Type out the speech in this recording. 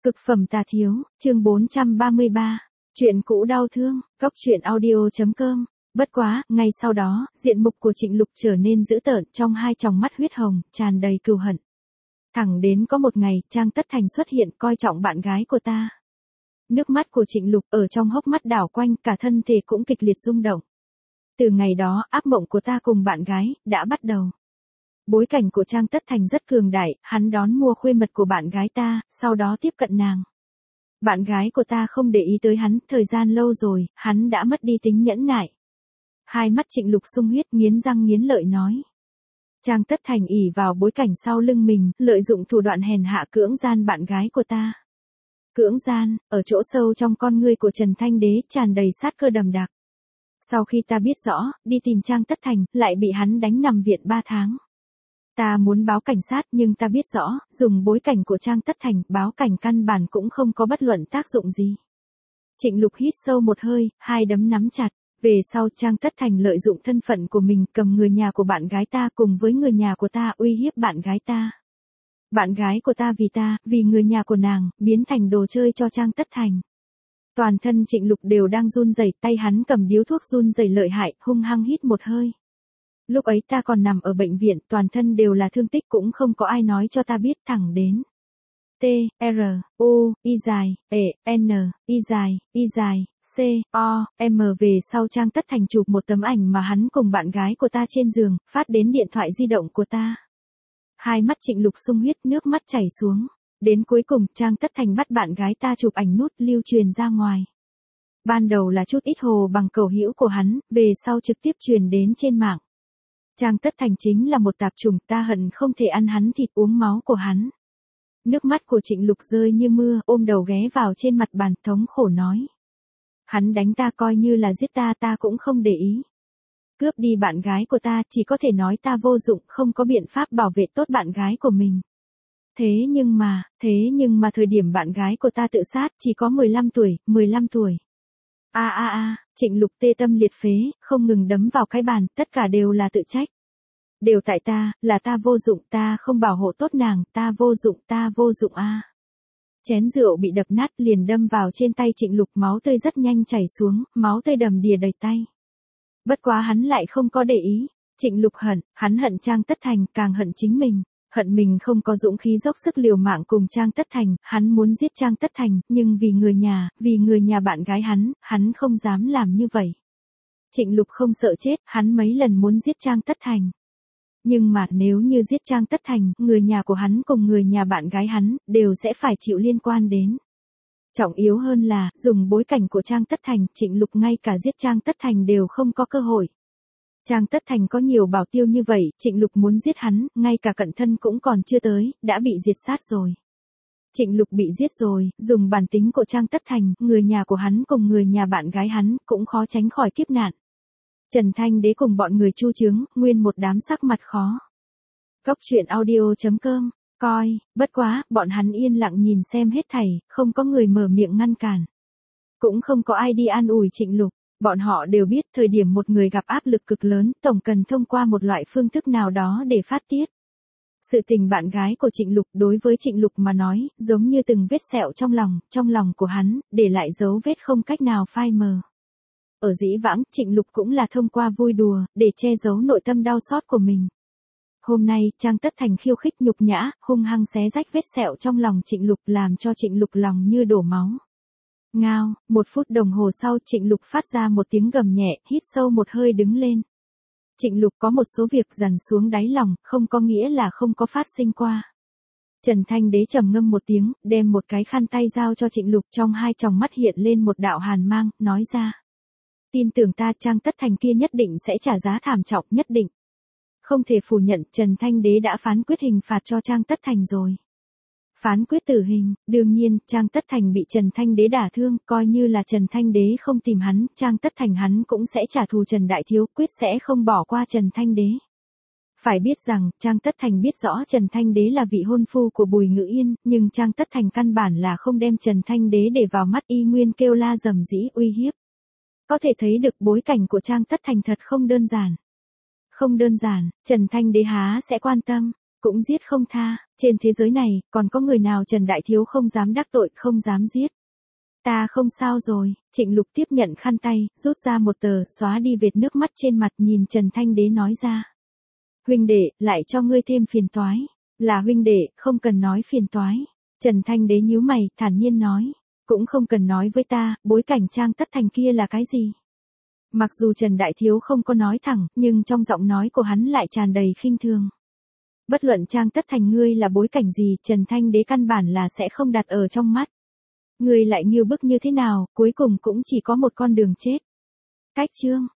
Cực phẩm tà thiếu, chương 433. Chuyện cũ đau thương, Cóc truyện audio.com. Bất quá, ngay sau đó, diện mục của Trịnh Lục trở nên dữ tợn, trong hai tròng mắt huyết hồng, tràn đầy cừu hận. Thẳng đến có một ngày, Trang Tất Thành xuất hiện coi trọng bạn gái của ta. Nước mắt của Trịnh Lục ở trong hốc mắt đảo quanh, cả thân thể cũng kịch liệt rung động. Từ ngày đó, ác mộng của ta cùng bạn gái đã bắt đầu. Bối cảnh của Trang Tất Thành rất cường đại, hắn đón mua khuê mật của bạn gái ta, sau đó tiếp cận nàng. Bạn gái của ta không để ý tới hắn, thời gian lâu rồi, hắn đã mất đi tính nhẫn nại. Hai mắt Trịnh Lục sung huyết, nghiến răng nghiến lợi nói. Trang Tất Thành ỷ vào bối cảnh sau lưng mình, lợi dụng thủ đoạn hèn hạ cưỡng gian bạn gái của ta. Cưỡng gian, ở chỗ sâu trong con ngươi của Trần Thanh Đế tràn đầy sát cơ đầm đặc. Sau khi ta biết rõ, đi tìm Trang Tất Thành, lại bị hắn đánh nằm viện 3 tháng. Ta muốn báo cảnh sát nhưng ta biết rõ, dùng bối cảnh của Trang Tất Thành, báo cảnh căn bản cũng không có bất luận tác dụng gì. Trịnh Lục hít sâu một hơi, hai đấm nắm chặt. Về sau Trang Tất Thành lợi dụng thân phận của mình cầm người nhà của bạn gái ta cùng với người nhà của ta uy hiếp bạn gái ta. Bạn gái của ta, vì người nhà của nàng, biến thành đồ chơi cho Trang Tất Thành. Toàn thân Trịnh Lục đều đang run rẩy, tay hắn cầm điếu thuốc run rẩy lợi hại, hung hăng hít một hơi. Lúc ấy ta còn nằm ở bệnh viện, toàn thân đều là thương tích cũng không có ai nói cho ta biết, thẳng đến. T, R, U, I dài, E, N, I dài, C, O, M về sau Trang Tất Thành chụp một tấm ảnh mà hắn cùng bạn gái của ta trên giường, phát đến điện thoại di động của ta. Hai mắt Trịnh Lục sung huyết, nước mắt chảy xuống. Đến cuối cùng, Trang Tất Thành bắt bạn gái ta chụp ảnh nút lưu truyền ra ngoài. Ban đầu là chút ít hồ bằng cầu hữu của hắn, về sau trực tiếp truyền đến trên mạng. Trang Tất Thành chính là một tạp chủng, ta hận không thể ăn hắn thịt uống máu của hắn. Nước mắt của Trịnh Lục rơi như mưa, ôm đầu ghé vào trên mặt bàn, thống khổ nói. Hắn đánh ta coi như là giết ta, ta cũng không để ý. Cướp đi bạn gái của ta, chỉ có thể nói ta vô dụng, không có biện pháp bảo vệ tốt bạn gái của mình. Thế nhưng mà thời điểm bạn gái của ta tự sát, chỉ có 15 tuổi. Trịnh Lục tê tâm liệt phế, không ngừng đấm vào cái bàn, tất cả đều là tự trách. Đều tại ta, là ta vô dụng, ta không bảo hộ tốt nàng, ta vô dụng a. Chén rượu bị đập nát liền đâm vào trên tay Trịnh Lục, máu tươi rất nhanh chảy xuống, máu tươi đầm đìa đầy tay. Bất quá hắn lại không có để ý. Trịnh Lục hận, hắn hận Trang Tất Thành, càng hận chính mình. Hận mình không có dũng khí dốc sức liều mạng cùng Trang Tất Thành, hắn muốn giết Trang Tất Thành, nhưng vì người nhà bạn gái hắn không dám làm như vậy. Trịnh Lục không sợ chết, hắn mấy lần muốn giết Trang Tất Thành. Nhưng mà nếu như giết Trang Tất Thành, người nhà của hắn cùng người nhà bạn gái hắn, đều sẽ phải chịu liên quan đến. Trọng yếu hơn là, dùng bối cảnh của Trang Tất Thành, Trịnh Lục ngay cả giết Trang Tất Thành đều không có cơ hội. Trang Tất Thành có nhiều bảo tiêu như vậy, Trịnh Lục muốn giết hắn, ngay cả cận thân cũng còn chưa tới, đã bị diệt sát rồi. Trịnh Lục bị giết rồi, dùng bản tính của Trang Tất Thành, người nhà của hắn cùng người nhà bạn gái hắn, cũng khó tránh khỏi kiếp nạn. Trần Thanh Đế cùng bọn người Chu Chướng, nguyên một đám sắc mặt khó. Cóc truyện audio.com, coi, bất quá, bọn hắn yên lặng nhìn xem hết thảy, không có người mở miệng ngăn cản. Cũng không có ai đi an ủi Trịnh Lục. Bọn họ đều biết thời điểm một người gặp áp lực cực lớn, tổng cần thông qua một loại phương thức nào đó để phát tiết. Sự tình bạn gái của Trịnh Lục đối với Trịnh Lục mà nói, giống như từng vết sẹo trong lòng của hắn, để lại dấu vết không cách nào phai mờ. Ở dĩ vãng, Trịnh Lục cũng là thông qua vui đùa, để che giấu nội tâm đau xót của mình. Hôm nay, Trang Tất Thành khiêu khích nhục nhã, hung hăng xé rách vết sẹo trong lòng Trịnh Lục làm cho Trịnh Lục lòng như đổ máu. Ngao, 1 phút đồng hồ sau Trịnh Lục phát ra một tiếng gầm nhẹ, hít sâu một hơi đứng lên. Trịnh Lục có một số việc dằn xuống đáy lòng, không có nghĩa là không có phát sinh qua. Trần Thanh Đế trầm ngâm một tiếng, đem một cái khăn tay giao cho Trịnh Lục, trong hai tròng mắt hiện lên một đạo hàn mang, nói ra. Tin tưởng ta, Trang Tất Thành kia nhất định sẽ trả giá thảm trọng, nhất định. Không thể phủ nhận, Trần Thanh Đế đã phán quyết hình phạt cho Trang Tất Thành rồi. Phán quyết tử hình, đương nhiên, Trang Tất Thành bị Trần Thanh Đế đả thương, coi như là Trần Thanh Đế không tìm hắn, Trang Tất Thành hắn cũng sẽ trả thù Trần Đại Thiếu, quyết sẽ không bỏ qua Trần Thanh Đế. Phải biết rằng, Trang Tất Thành biết rõ Trần Thanh Đế là vị hôn phu của Bùi Ngữ Yên, nhưng Trang Tất Thành căn bản là không đem Trần Thanh Đế để vào mắt, y nguyên kêu la rầm rĩ uy hiếp. Có thể thấy được bối cảnh của Trang Tất Thành thật không đơn giản. Không đơn giản, Trần Thanh Đế há sẽ quan tâm. cũng giết không tha, trên thế giới này, còn có người nào Trần Đại Thiếu không dám đắc tội, không dám giết. Ta không sao rồi, Trịnh Lục tiếp nhận khăn tay, rút ra một tờ, xóa đi vệt nước mắt trên mặt, nhìn Trần Thanh Đế nói ra. Huynh đệ, lại cho ngươi thêm phiền toái. Là huynh đệ, không cần nói phiền toái. Trần Thanh Đế nhíu mày, thản nhiên nói. Cũng không cần nói với ta, bối cảnh Trang Tất Thành kia là cái gì. Mặc dù Trần Đại Thiếu không có nói thẳng, nhưng trong giọng nói của hắn lại tràn đầy khinh thường. Bất luận Trang Tất Thành ngươi là bối cảnh gì, Trần Thanh Đế căn bản là sẽ không đặt ở trong mắt. Ngươi lại nghiêu bức như thế nào, cuối cùng cũng chỉ có một con đường chết. Cách chương.